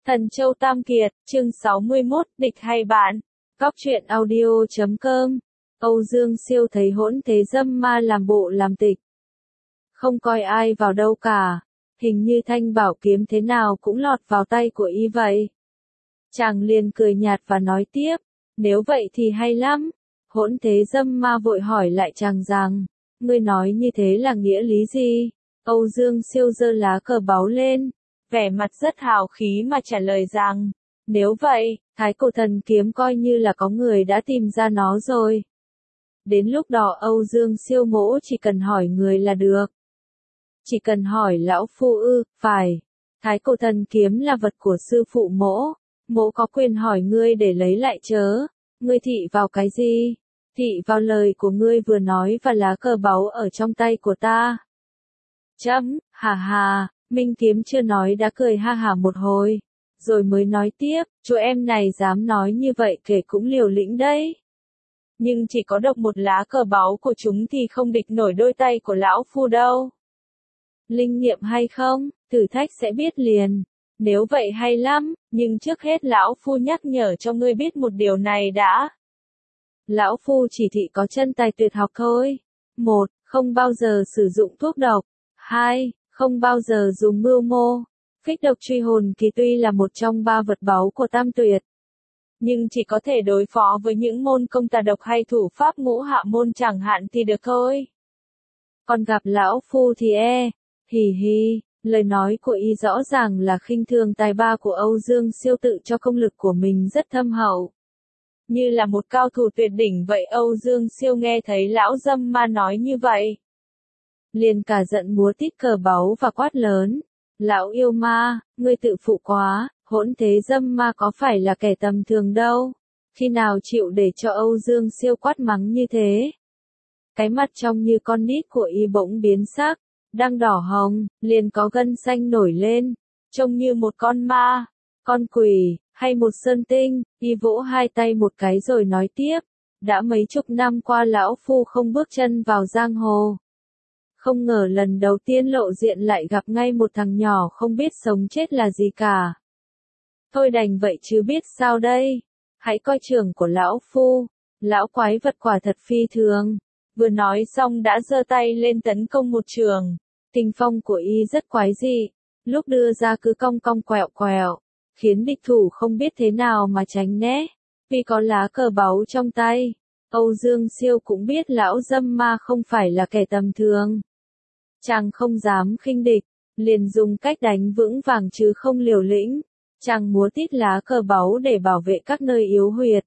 Thần Châu Tam Kiệt, chương 61, địch hay bạn? Góc truyện audio.com. Âu Dương Siêu thấy hỗn thế dâm ma làm bộ làm tịch. Không coi ai vào đâu cả. Hình như thanh bảo kiếm thế nào cũng lọt vào tay của y vậy. Chàng liền cười nhạt và nói tiếp. Nếu vậy thì hay lắm. Hỗn thế dâm ma vội hỏi lại chàng rằng. Ngươi nói như thế là nghĩa lý gì? Âu Dương Siêu giơ lá cờ báu lên. Vẻ mặt rất hào khí mà trả lời rằng, nếu vậy, Thái Cổ Thần Kiếm coi như là có người đã tìm ra nó rồi. Đến lúc đó Âu Dương Siêu mỗ chỉ cần hỏi người là được. Chỉ cần hỏi lão phu ư, phải. Thái Cổ Thần Kiếm là vật của sư phụ mỗ. Mỗ có quyền hỏi ngươi để lấy lại chớ. Ngươi thị vào cái gì? Thị vào lời của ngươi vừa nói và lá cờ báu ở trong tay của ta. Chấm, hà hà. Minh Kiếm chưa nói đã cười ha hả một hồi, rồi mới nói tiếp, chú em này dám nói như vậy kể cũng liều lĩnh đấy. Nhưng chỉ có độc một lá cờ báu của chúng thì không địch nổi đôi tay của lão phu đâu. Linh nghiệm hay không, thử thách sẽ biết liền. Nếu vậy hay lắm, nhưng trước hết lão phu nhắc nhở cho ngươi biết một điều này đã. Lão phu chỉ thị có chân tài tuyệt học thôi. 1. Không bao giờ sử dụng thuốc độc. 2. Không bao giờ dùng mưu mô. Kích độc truy hồn kỳ tuy là một trong 3 vật báu của Tam Tuyệt, nhưng chỉ có thể đối phó với những môn công tà độc hay thủ pháp ngũ hạ môn chẳng hạn thì được thôi. Còn gặp lão phu thì hì hì, lời nói của y rõ ràng là khinh thường tài ba của Âu Dương Siêu tự cho công lực của mình rất thâm hậu. Như là một cao thủ tuyệt đỉnh vậy. Âu Dương Siêu nghe thấy lão dâm ma nói như vậy, liền cả giận múa tít cờ báu và quát lớn. Lão yêu ma, ngươi tự phụ quá, hỗn thế dâm ma có phải là kẻ tầm thường đâu. Khi nào chịu để cho Âu Dương Siêu quát mắng như thế? Cái mặt trông như con nít của y bỗng biến sắc, đang đỏ hồng, liền có gân xanh nổi lên, trông như một con ma, con quỷ, hay một sơn tinh. Y vỗ hai tay một cái rồi nói tiếp. Đã mấy chục năm qua lão phu không bước chân vào giang hồ. Không ngờ lần đầu tiên lộ diện lại gặp ngay một thằng nhỏ không biết sống chết là gì cả. Thôi đành vậy chứ biết sao đây. Hãy coi trường của lão phu. Lão quái vật quả thật phi thường. Vừa nói xong đã giơ tay lên tấn công một trường. Tình phong của y rất quái dị. Lúc đưa ra cứ cong cong quẹo quẹo, khiến địch thủ không biết thế nào mà tránh né. Vì có lá cờ báu trong tay, Âu Dương Siêu cũng biết lão dâm ma không phải là kẻ tầm thường. Chàng không dám khinh địch, liền dùng cách đánh vững vàng chứ không liều lĩnh. Chàng múa tít lá cờ báu để bảo vệ các nơi yếu huyệt,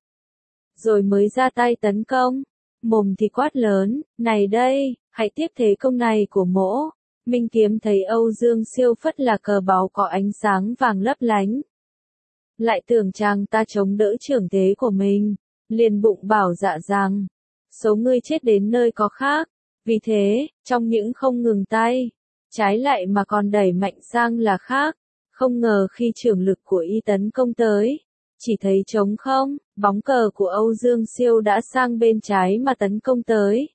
rồi mới ra tay tấn công. Mồm thì quát lớn, này đây, hãy tiếp thế công này của mỗ. Minh Kiếm thấy Âu Dương Siêu phất là cờ báu có ánh sáng vàng lấp lánh, lại tưởng chàng ta chống đỡ trưởng thế của mình, liền bụng bảo dạ rằng, số ngươi chết đến nơi có khác. Vì thế, trong những không ngừng tay, trái lại mà còn đẩy mạnh sang là khác. Không ngờ khi trưởng lực của y tấn công tới, chỉ thấy trống không, bóng cờ của Âu Dương Siêu đã sang bên trái mà tấn công tới.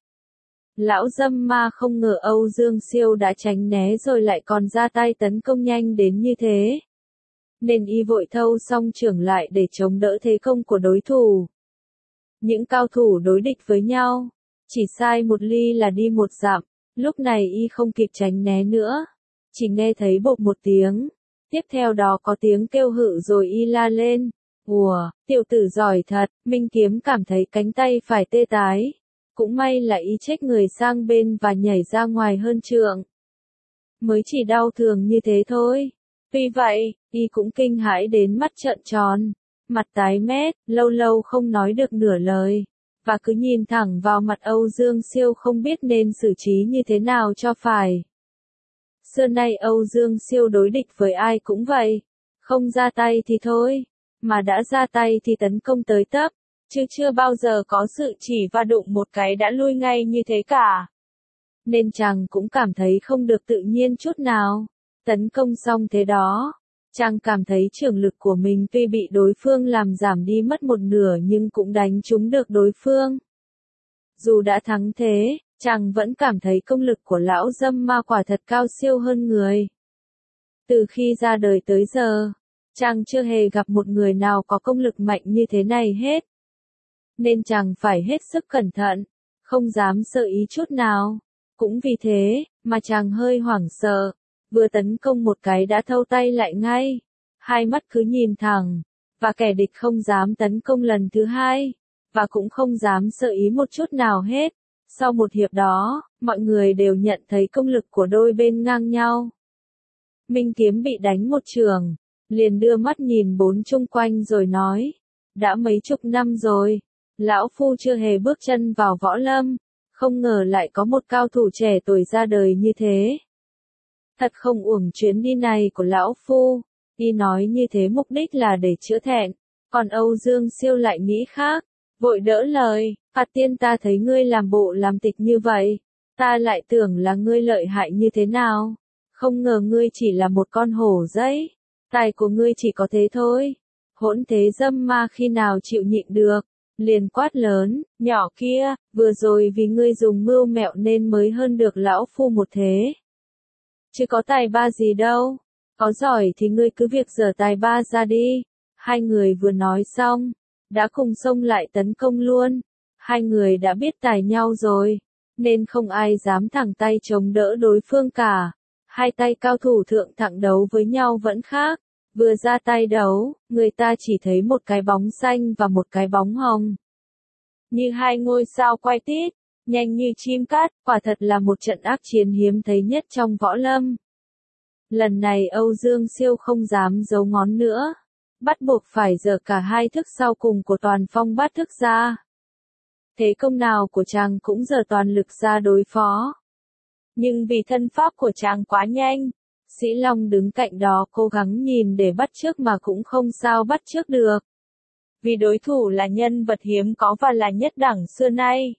Lão dâm ma không ngờ Âu Dương Siêu đã tránh né rồi lại còn ra tay tấn công nhanh đến như thế, nên y vội thâu xong trưởng lại để chống đỡ thế công của đối thủ. Những cao thủ đối địch với nhau, chỉ sai một ly là đi một dặm. Lúc này y không kịp tránh né nữa, chỉ nghe thấy bộp một tiếng, tiếp theo đó có tiếng kêu hự rồi y la lên. Ùa, tiểu tử giỏi thật. Minh Kiếm cảm thấy cánh tay phải tê tái. Cũng may là y chếch người sang bên và nhảy ra ngoài hơn trượng. Mới chỉ đau thường như thế thôi. Tuy vậy, y cũng kinh hãi đến mắt trợn tròn, mặt tái mét, lâu lâu không nói được nửa lời, và cứ nhìn thẳng vào mặt Âu Dương Siêu không biết nên xử trí như thế nào cho phải. Xưa nay Âu Dương Siêu đối địch với ai cũng vậy, không ra tay thì thôi, mà đã ra tay thì tấn công tới tấp, chứ chưa bao giờ có sự chỉ và đụng một cái đã lui ngay như thế cả. Nên chàng cũng cảm thấy không được tự nhiên chút nào. Tấn công xong thế đó, chàng cảm thấy trưởng lực của mình tuy bị đối phương làm giảm đi mất một nửa nhưng cũng đánh trúng được đối phương. Dù đã thắng thế, chàng vẫn cảm thấy công lực của lão dâm ma quả thật cao siêu hơn người. Từ khi ra đời tới giờ, Chàng chưa hề gặp một người nào có công lực mạnh như thế này hết. Nên chàng phải hết sức cẩn thận, không dám sơ ý chút nào. Cũng vì thế, mà chàng hơi hoảng sợ, vừa tấn công một cái đã thâu tay lại ngay. Hai mắt cứ nhìn thẳng, và kẻ địch không dám tấn công lần thứ hai, và cũng không dám sơ ý một chút nào hết. Sau một hiệp đó, mọi người đều nhận thấy công lực của đôi bên ngang nhau. Minh Kiếm bị đánh một chưởng, liền đưa mắt nhìn bốn chung quanh rồi nói, đã mấy chục năm rồi, lão phu chưa hề bước chân vào võ lâm, không ngờ lại có một cao thủ trẻ tuổi ra đời như thế. Thật không uổng chuyến đi này của lão phu. Y nói như thế mục đích là để chữa thẹn, còn Âu Dương Siêu lại nghĩ khác, vội đỡ lời, Phạt Tiên ta thấy ngươi làm bộ làm tịch như vậy, ta lại tưởng là ngươi lợi hại như thế nào, không ngờ ngươi chỉ là một con hổ giấy, tài của ngươi chỉ có thế thôi. Hỗn Thế Dâm Ma khi nào chịu nhịn được, liền quát lớn, nhỏ kia, vừa rồi vì ngươi dùng mưu mẹo nên mới hơn được lão phu một thế. Chứ có tài ba gì đâu. Có giỏi thì ngươi cứ việc giở tài ba ra đi. Hai người vừa nói xong, đã cùng xông lại tấn công luôn. Hai người đã biết tài nhau rồi, nên không ai dám thẳng tay chống đỡ đối phương cả. Hai tay cao thủ thượng thẳng đấu với nhau vẫn khác. Vừa ra tay đấu, người ta chỉ thấy một cái bóng xanh và một cái bóng hồng. Như hai ngôi sao quay tít, nhanh như chim cát, quả thật là một trận ác chiến hiếm thấy nhất trong võ lâm. Lần này Âu Dương Siêu không dám giấu ngón nữa, bắt buộc phải giở cả hai thức sau cùng của Toàn Phong Bát Thức ra. Thế công nào của chàng cũng giở toàn lực ra đối phó. Nhưng vì thân pháp của chàng quá nhanh, Sĩ Long đứng cạnh đó cố gắng nhìn để bắt chước mà cũng không sao bắt chước được. Vì đối thủ là nhân vật hiếm có và là nhất đẳng xưa nay,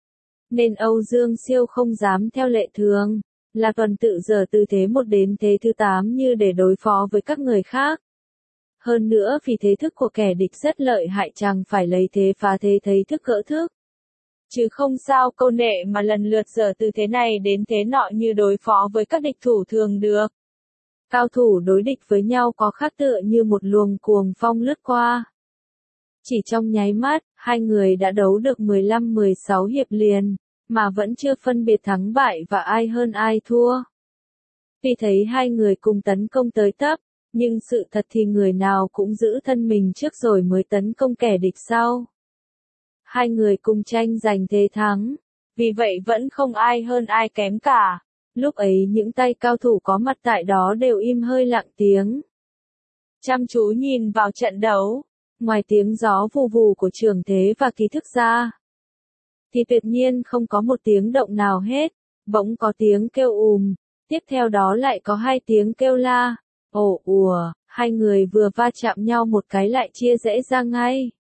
nên Âu Dương Siêu không dám theo lệ thường, là tuần tự giở từ thế 1 đến thế thứ 8 như để đối phó với các người khác. Hơn nữa vì thế thức của kẻ địch rất lợi hại, chàng phải lấy thế phá thế, thấy thức gỡ thức. Chứ không sao câu nệ mà lần lượt giở từ thế này đến thế nọ như đối phó với các địch thủ thường được. Cao thủ đối địch với nhau có khác tựa như một luồng cuồng phong lướt qua. Chỉ trong nháy mắt, hai người đã đấu được 15-16 hiệp liền, mà vẫn chưa phân biệt thắng bại và ai hơn ai thua. Vì thấy hai người cùng tấn công tới tấp, nhưng sự thật thì người nào cũng giữ thân mình trước rồi mới tấn công kẻ địch sau. Hai người cùng tranh giành thế thắng, vì vậy vẫn không ai hơn ai kém cả. Lúc ấy những tay cao thủ có mặt tại đó đều im hơi lặng tiếng, chăm chú nhìn vào trận đấu. Ngoài tiếng gió vù vù của Trường Thế và Kỳ Thức ra, thì tuyệt nhiên không có một tiếng động nào hết. Bỗng có tiếng kêu tiếp theo đó lại có hai tiếng kêu la, ồ ùa, hai người vừa va chạm nhau một cái lại chia rẽ ra ngay.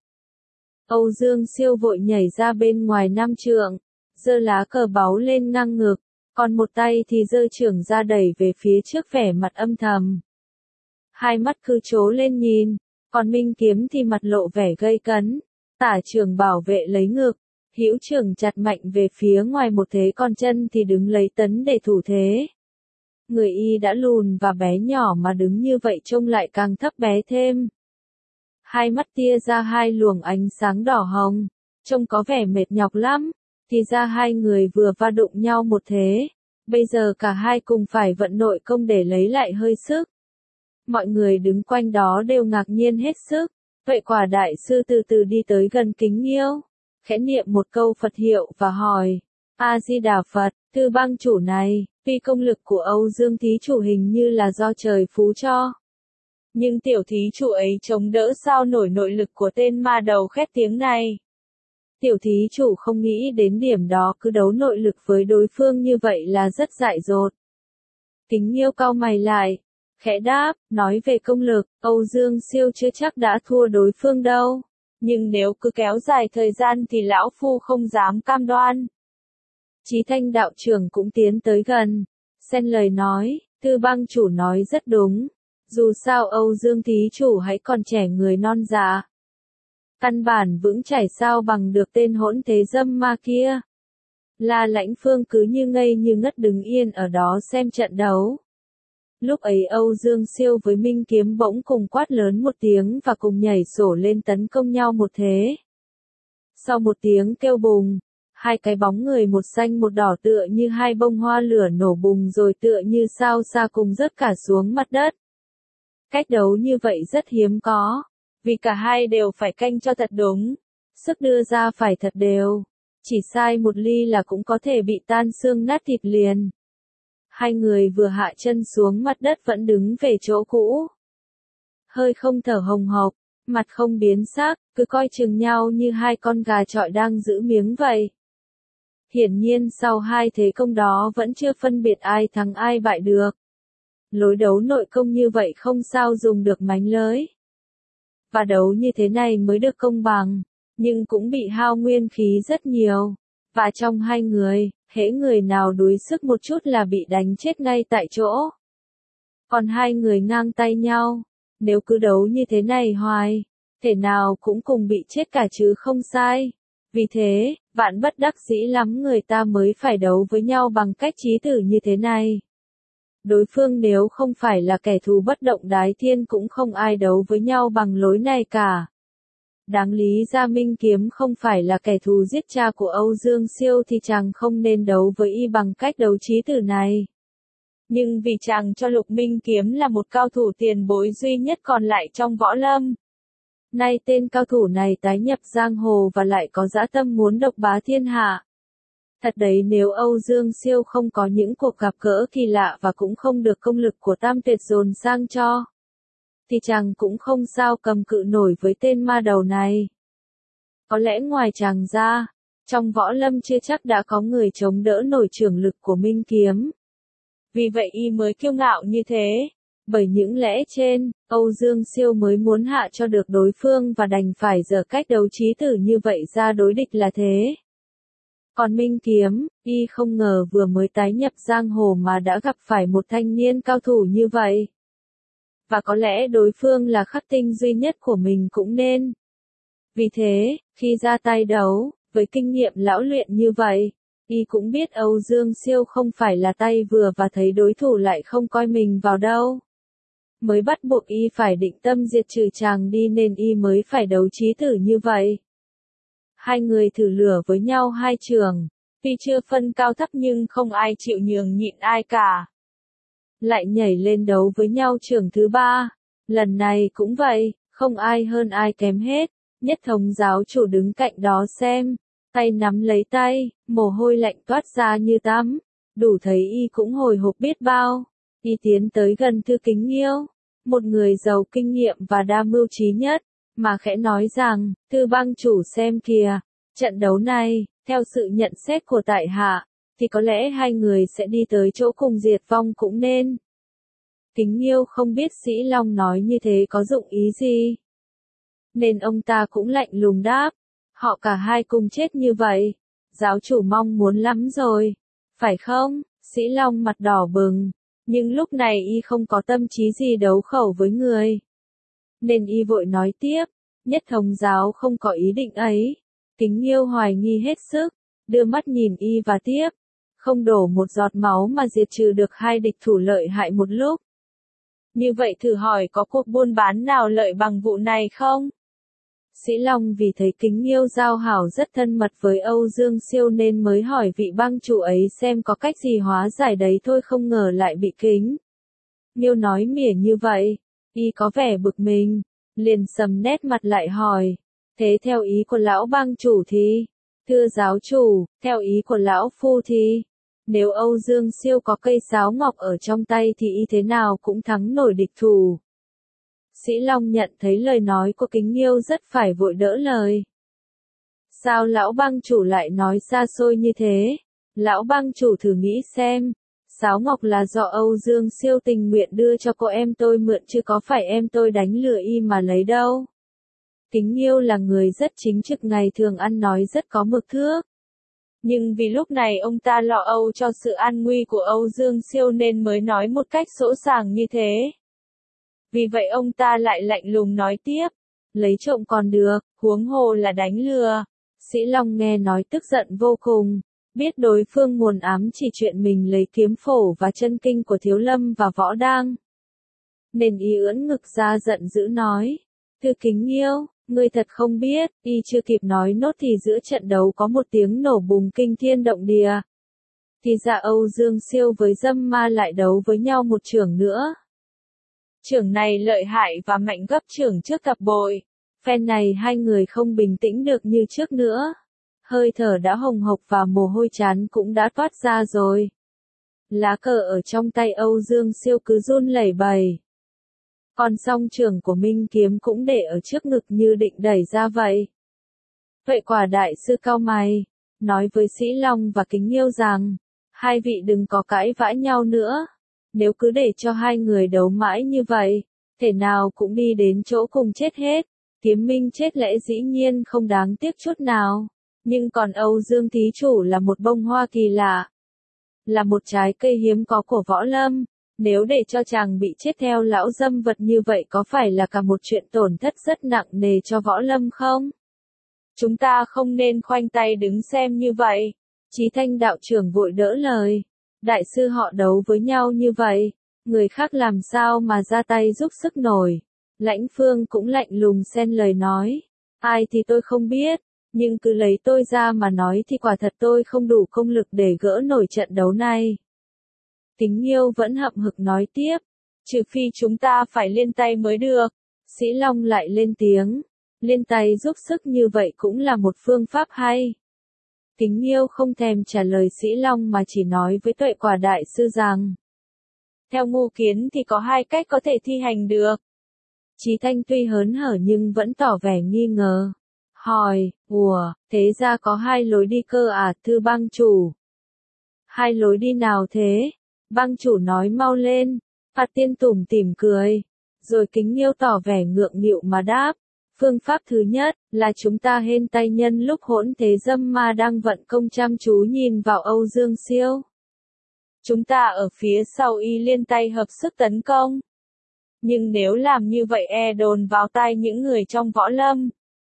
Âu Dương Siêu vội nhảy ra bên ngoài 5 trượng, giơ lá cờ báu lên ngang ngực, còn một tay thì giơ chưởng ra đẩy về phía trước vẻ mặt âm thầm. Hai mắt cứ trố lên nhìn, còn Minh Kiếm thì mặt lộ vẻ gay cấn, tả chưởng bảo vệ lấy ngực, hữu chưởng chặt mạnh về phía ngoài một thế, còn chân thì đứng lấy tấn để thủ thế. Người y đã lùn và bé nhỏ mà đứng như vậy trông lại càng thấp bé thêm. Hai mắt tia ra hai luồng ánh sáng đỏ hồng, trông có vẻ mệt nhọc lắm. Thì ra hai người vừa va đụng nhau một thế, bây giờ cả hai cùng phải vận nội công để lấy lại hơi sức. Mọi người đứng quanh đó đều ngạc nhiên hết sức. Vậy quả đại sư từ từ đi tới gần Kính Nghiêu, khẽ niệm một câu Phật hiệu và hỏi, A-di-đà Phật, Tư Bang chủ này, tuy công lực của Âu Dương thí chủ hình như là do trời phú cho, nhưng tiểu thí chủ ấy chống đỡ sao nổi nội lực của tên ma đầu khét tiếng này. Tiểu thí chủ không nghĩ đến điểm đó, cứ đấu nội lực với đối phương như vậy là rất dại dột. Kính Nghiêu cau mày lại, khẽ đáp, nói về công lực, Âu Dương Siêu chưa chắc đã thua đối phương đâu. Nhưng nếu cứ kéo dài thời gian thì lão phu không dám cam đoan. Chí Thanh đạo trưởng cũng tiến tới gần, xen lời nói, Tư Bang chủ nói rất đúng. Dù sao Âu Dương thí chủ hãy còn trẻ người non dạ. Căn bản vững chãi sao bằng được tên Hỗn Thế Dâm Ma kia. La Lãnh Phương cứ như ngây như ngất đứng yên ở đó xem trận đấu. Lúc ấy Âu Dương Siêu với Minh Kiếm bỗng cùng quát lớn một tiếng và cùng nhảy sổ lên tấn công nhau một thế. Sau một tiếng kêu bùng, hai cái bóng người một xanh một đỏ tựa như hai bông hoa lửa nổ bùng rồi tựa như sao xa cùng rớt cả xuống mặt đất. Cách đấu như vậy rất hiếm có, vì cả hai đều phải canh cho thật đúng, sức đưa ra phải thật đều, chỉ sai một ly là cũng có thể bị tan xương nát thịt liền. Hai người vừa hạ chân xuống mặt đất vẫn đứng về chỗ cũ. Hơi không thở hồng hộc, mặt không biến sắc, cứ coi chừng nhau như hai con gà chọi đang giữ miếng vậy. Hiển nhiên sau hai thế công đó vẫn chưa phân biệt ai thắng ai bại được. Lối đấu nội công như vậy không sao dùng được mánh lới. Và đấu như thế này mới được công bằng, nhưng cũng bị hao nguyên khí rất nhiều. Và trong hai người, hễ người nào đuối sức một chút là bị đánh chết ngay tại chỗ. Còn hai người ngang tay nhau, nếu cứ đấu như thế này hoài, thể nào cũng cùng bị chết cả chứ không sai. Vì thế, vạn bất đắc dĩ lắm người ta mới phải đấu với nhau bằng cách chí tử như thế này. Đối phương nếu không phải là kẻ thù bất động đái thiên cũng không ai đấu với nhau bằng lối này cả. Đáng lý ra Minh Kiếm không phải là kẻ thù giết cha của Âu Dương Siêu thì chàng không nên đấu với y bằng cách đấu chí tử này. Nhưng vì chàng cho Lục Minh Kiếm là một cao thủ tiền bối duy nhất còn lại trong võ lâm. Nay tên cao thủ này tái nhập giang hồ và lại có dã tâm muốn độc bá thiên hạ. Thật đấy, nếu Âu Dương Siêu không có những cuộc gặp gỡ kỳ lạ và cũng không được công lực của Tam Tuyệt dồn sang cho, thì chàng cũng không sao cầm cự nổi với tên ma đầu này. Có lẽ ngoài chàng ra, trong võ lâm chưa chắc đã có người chống đỡ nổi chưởng lực của Minh Kiếm. Vì vậy y mới kiêu ngạo như thế. Bởi những lẽ trên, Âu Dương Siêu mới muốn hạ cho được đối phương và đành phải dở cách đấu chí tử như vậy ra đối địch là thế. Còn Minh Kiếm, y không ngờ vừa mới tái nhập giang hồ mà đã gặp phải một thanh niên cao thủ như vậy. Và có lẽ đối phương là khắc tinh duy nhất của mình cũng nên. Vì thế, khi ra tay đấu, với kinh nghiệm lão luyện như vậy, y cũng biết Âu Dương Siêu không phải là tay vừa và thấy đối thủ lại không coi mình vào đâu. Mới bắt buộc y phải định tâm diệt trừ chàng đi nên y mới phải đấu chí tử như vậy. Hai người thử lửa với nhau hai trường, tuy chưa phân cao thấp nhưng không ai chịu nhường nhịn ai cả. Lại nhảy lên đấu với nhau trường thứ ba, lần này cũng vậy, không ai hơn ai kém hết. Nhất Thống giáo chủ đứng cạnh đó xem, tay nắm lấy tay, mồ hôi lạnh toát ra như tắm, đủ thấy y cũng hồi hộp biết bao. Y tiến tới gần Thư Kính Nghiêu, một người giàu kinh nghiệm và đa mưu trí nhất, mà khẽ nói rằng, Thư bang chủ xem kìa, trận đấu này, theo sự nhận xét của tại hạ, thì có lẽ hai người sẽ đi tới chỗ cùng diệt vong cũng nên. Kính Nghiêu không biết Sĩ Long nói như thế có dụng ý gì, nên ông ta cũng lạnh lùng đáp, họ cả hai cùng chết như vậy, giáo chủ mong muốn lắm rồi, phải không? Sĩ Long mặt đỏ bừng, nhưng lúc này y không có tâm trí gì đấu khẩu với người. Nên y vội nói tiếp, Nhất Thống giáo không có ý định ấy. Kính Nghiêu hoài nghi hết sức, đưa mắt nhìn y và tiếp, không đổ một giọt máu mà diệt trừ được hai địch thủ lợi hại một lúc. Như vậy thử hỏi có cuộc buôn bán nào lợi bằng vụ này không? Sĩ Long vì thấy Kính Nghiêu giao hảo rất thân mật với Âu Dương Siêu nên mới hỏi vị bang chủ ấy xem có cách gì hóa giải đấy thôi, không ngờ lại bị Kính Nghiêu nói mỉa như vậy. Y có vẻ bực mình, liền sầm nét mặt lại hỏi, thế theo ý của lão bang chủ thì? Thưa giáo chủ, theo ý của lão phu thì? Nếu Âu Dương Siêu có cây sáo ngọc ở trong tay thì y thế nào cũng thắng nổi địch thủ. Sĩ Long nhận thấy lời nói của Kính Nghiêu rất phải vội đỡ lời. Sao lão bang chủ lại nói xa xôi như thế? Lão bang chủ thử nghĩ xem, sáo ngọc là do Âu Dương Siêu tình nguyện đưa cho cô em tôi mượn chứ có phải em tôi đánh lừa y mà lấy đâu. Kính Nghiêu là người rất chính trực, ngày thường ăn nói rất có mực thước. Nhưng vì lúc này ông ta lo âu cho sự an nguy của Âu Dương Siêu nên mới nói một cách sỗ sàng như thế. Vì vậy ông ta lại lạnh lùng nói tiếp, lấy trộm còn được, huống hồ là đánh lừa. Sĩ Long nghe nói tức giận vô cùng, Biết đối phương muốn ám chỉ chuyện mình lấy kiếm phổ và chân kinh của Thiếu Lâm và Võ Đang. Nên y ưỡn ngực ra giận dữ nói. Thư Kính Nghiêu, ngươi thật không biết, y chưa kịp nói nốt thì giữa trận đấu có một tiếng nổ bùng kinh thiên động địa. Thì ra Âu Dương Siêu với Dâm Ma lại đấu với nhau một chưởng nữa. Chưởng này lợi hại và mạnh gấp chưởng trước cặp bội. Phen này hai người không bình tĩnh được như trước nữa. Hơi thở đã hồng hộc và mồ hôi chán cũng đã toát ra rồi. Lá cờ ở trong tay Âu Dương Siêu cứ run lẩy bẩy. Còn song chưởng của Minh Kiếm cũng để ở trước ngực như định đẩy ra vậy. Tuệ Quả đại sư cau mày, nói với Sĩ Long và Kính Nghiêu rằng, hai vị đừng có cãi vã nhau nữa. Nếu cứ để cho hai người đấu mãi như vậy, thể nào cũng đi đến chỗ cùng chết hết. Kiếm Minh chết lẽ dĩ nhiên không đáng tiếc chút nào. Nhưng còn Âu Dương thí chủ là một bông hoa kỳ lạ. Là một trái cây hiếm có của võ lâm. Nếu để cho chàng bị chết theo lão dâm vật như vậy có phải là cả một chuyện tổn thất rất nặng nề cho võ lâm không? Chúng ta không nên khoanh tay đứng xem như vậy. Chí Thanh đạo trưởng vội đỡ lời. Đại sư họ đấu với nhau như vậy, người khác làm sao mà ra tay giúp sức nổi. Lãnh Phương cũng lạnh lùng xen lời nói. Ai thì tôi không biết, nhưng cứ lấy tôi ra mà nói thì quả thật tôi không đủ công lực để gỡ nổi trận đấu này. Kính Nghiêu vẫn hậm hực nói tiếp. Trừ phi chúng ta phải liên tay mới được. Sĩ Long lại lên tiếng. Liên tay giúp sức như vậy cũng là một phương pháp hay. Kính Nghiêu không thèm trả lời Sĩ Long mà chỉ nói với Tuệ Quả đại sư rằng. Theo Ngô Kiến thì có hai cách có thể thi hành được. Chí Thanh tuy hớn hở nhưng vẫn tỏ vẻ nghi ngờ. Hỏi, thế ra có hai lối đi cơ à, thưa bang chủ? Hai lối đi nào thế? Bang chủ nói mau lên. Phạt Tiên tủm tỉm cười. Rồi Kính Nghiêu tỏ vẻ ngượng nghịu mà đáp. Phương pháp thứ nhất là chúng ta hên tay nhân lúc Hỗn Thế Dâm Ma đang vận công chăm chú nhìn vào Âu Dương Siêu. Chúng ta ở phía sau y liên tay hợp sức tấn công. Nhưng nếu làm như vậy đồn vào tai những người trong võ lâm.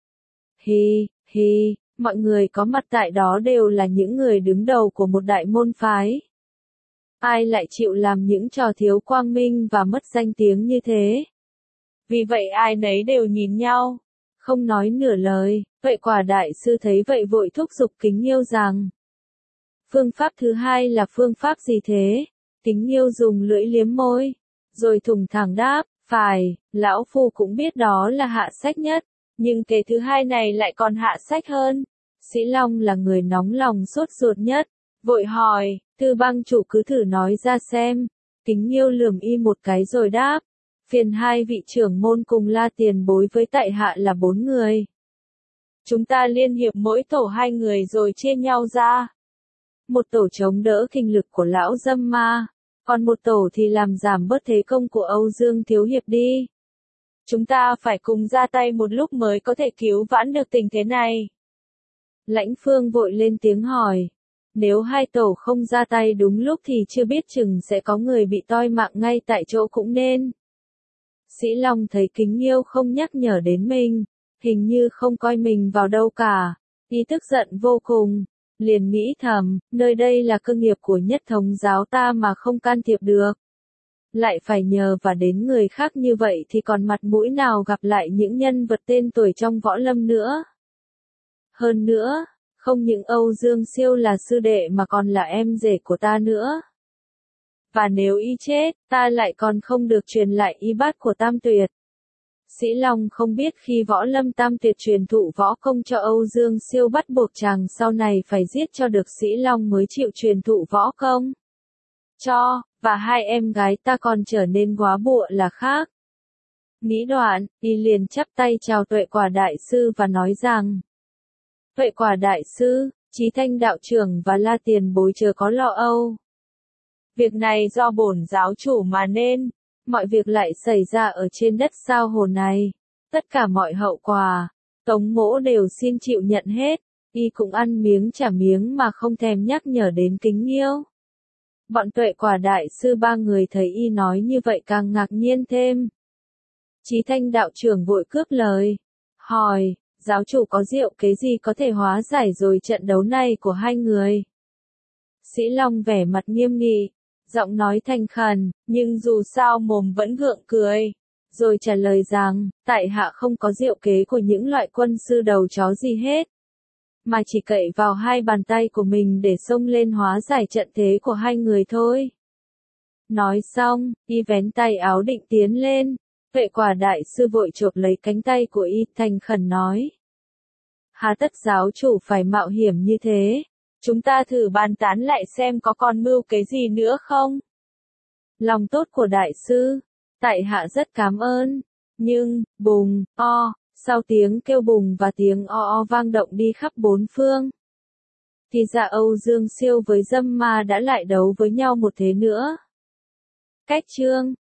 Mọi người có mặt tại đó đều là những người đứng đầu của một đại môn phái. Ai lại chịu làm những trò thiếu quang minh và mất danh tiếng như thế? Vì vậy ai nấy đều nhìn nhau, không nói nửa lời. Tuệ Quả đại sư thấy vậy vội thúc giục Kính Nghiêu rằng. Phương pháp thứ hai là phương pháp gì thế? Kính Nghiêu dùng lưỡi liếm môi, rồi thùng thẳng đáp, phải, lão phu cũng biết đó là hạ sách nhất, nhưng kế thứ hai này lại còn hạ sách hơn. Sĩ Long là người nóng lòng sốt ruột nhất, vội hỏi, Tư bang chủ cứ thử nói ra xem. Kính Nghiêu lườm y một cái rồi đáp. Phiền hai vị trưởng môn cùng La tiền bối với tại hạ là 4 người. Chúng ta liên hiệp mỗi tổ 2 người rồi chia nhau ra. Một tổ chống đỡ kinh lực của lão Dâm Ma, còn một tổ thì làm giảm bớt thế công của Âu Dương thiếu hiệp đi. Chúng ta phải cùng ra tay một lúc mới có thể cứu vãn được tình thế này. Lãnh Phương vội lên tiếng hỏi. Nếu hai tổ không ra tay đúng lúc thì chưa biết chừng sẽ có người bị toi mạng ngay tại chỗ cũng nên. Sĩ Long thấy Kính Nghiêu không nhắc nhở đến mình, hình như không coi mình vào đâu cả, y tức giận vô cùng, liền nghĩ thầm, nơi đây là cơ nghiệp của Nhất Thống giáo ta mà không can thiệp được. Lại phải nhờ và đến người khác như vậy thì còn mặt mũi nào gặp lại những nhân vật tên tuổi trong võ lâm nữa. Hơn nữa, không những Âu Dương Siêu là sư đệ mà còn là em rể của ta nữa. Và nếu y chết, ta lại còn không được truyền lại y bát của Tam Tuyệt. Sĩ Long không biết khi võ lâm Tam Tuyệt truyền thụ võ công cho Âu Dương Siêu bắt buộc chàng sau này phải giết cho được Sĩ Long mới chịu truyền thụ võ công. Và hai em gái ta còn trở nên góa bụa là khác. Nghĩ đoạn, y liền chắp tay chào Tuệ Quả đại sư và nói rằng. Tuệ Quả đại sư, Chí Thanh đạo trưởng và La tiền bối chớ có lo âu. Việc này do bổn giáo chủ mà nên, mọi việc lại xảy ra ở trên đất sao hồ này. Tất cả mọi hậu quả, Tống Mỗ đều xin chịu nhận hết, y cũng ăn miếng trả miếng mà không thèm nhắc nhở đến Kính Nghiêu. Bọn Tuệ Quả đại sư 3 người thấy y nói như vậy càng ngạc nhiên thêm. Chí Thanh đạo trưởng vội cướp lời, hỏi, giáo chủ có diệu kế gì có thể hóa giải rồi trận đấu này của hai người? Sĩ Long vẻ mặt nghiêm nghị, giọng nói thành khẩn, nhưng dù sao mồm vẫn gượng cười, rồi trả lời rằng, tại hạ không có diệu kế của những loại quân sư đầu chó gì hết, mà chỉ cậy vào hai bàn tay của mình để xông lên hóa giải trận thế của hai người thôi. Nói xong, y vén tay áo định tiến lên, Vệ Quả đại sư vội chộp lấy cánh tay của y, thành khẩn nói. Hà tất giáo chủ phải mạo hiểm như thế, chúng ta thử bàn tán lại xem có còn mưu kế gì nữa không? Lòng tốt của đại sư, tại hạ rất cảm ơn, nhưng, bùng, sau tiếng kêu bùng và tiếng o vang động đi khắp bốn phương. Thì ra Âu Dương Siêu với Dâm Ma đã lại đấu với nhau một thế nữa. Cách chương